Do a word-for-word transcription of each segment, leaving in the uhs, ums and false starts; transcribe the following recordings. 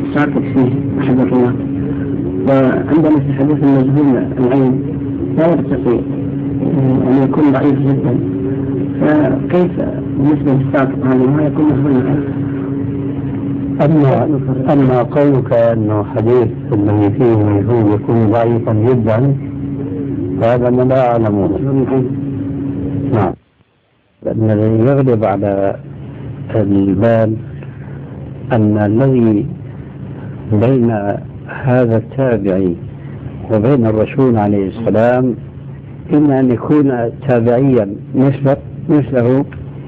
ساقط فيه أحد الرواة، وعندما في حديث المجهول العين لا يرتقي أن يكون ضعيف جدا، فكيف بالنسبة للساقط هذا ما يكون مجهول العين؟ أما, أما قولك أنه حديث الذي فيه مجهول يكون ضعيفا جدا فهذا ما لا أعلمه. نعم، لأن الذي يغلب على البال أن الذي بين هذا التابعي وبين الرسول عليه السلام إما أن يكون تابعيا مثله مثله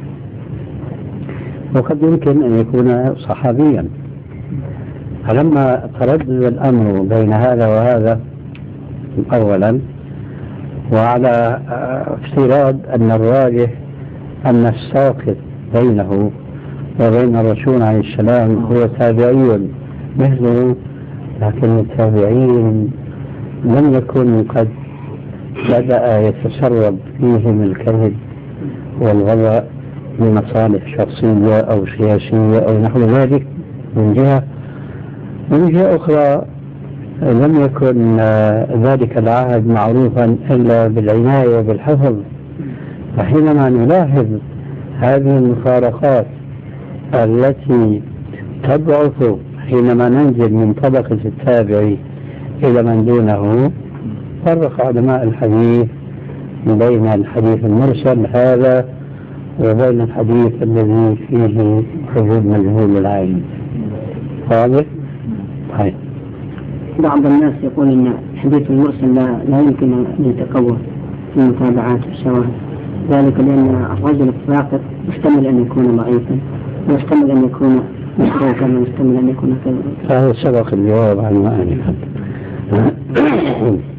وقد يمكن أن يكون صحابيا. فلما تردد الأمر بين هذا وهذا أولا، وعلى افتراض أن الراجح أن الساقط بينه وبين الرسول عليه السلام هو تابعي مثله، لكن التابعين لم يكن قد بدأ يتسرب فيهم الكذب والغباء لمصالح شخصية أو سياسية أو نحو ذلك من جهة. من جهة أخرى لم يكن ذلك العهد معروفا إلا بالعناية وبالحفظ. فحينما نلاحظ هذه المفارقات التي تضعف حينما ننزل من طبقة التابع إلى من دونه، فرق علماء الحديث بين الحديث المرسل هذا وبين الحديث الذي فيه حدود مجهول العين. واضح؟ هاي بعض الناس يقول أن الحديث المرسل لا, لا يمكن أن يتقوى في المتابعات والشواهد، ذلك لأن الرجل الساقط يحتمل أن يكون ضعيفا ويحتمل أن يكون مشروكا ويحتمل أن يكون كذا. هذا سبق الجواب عن ما أنفت.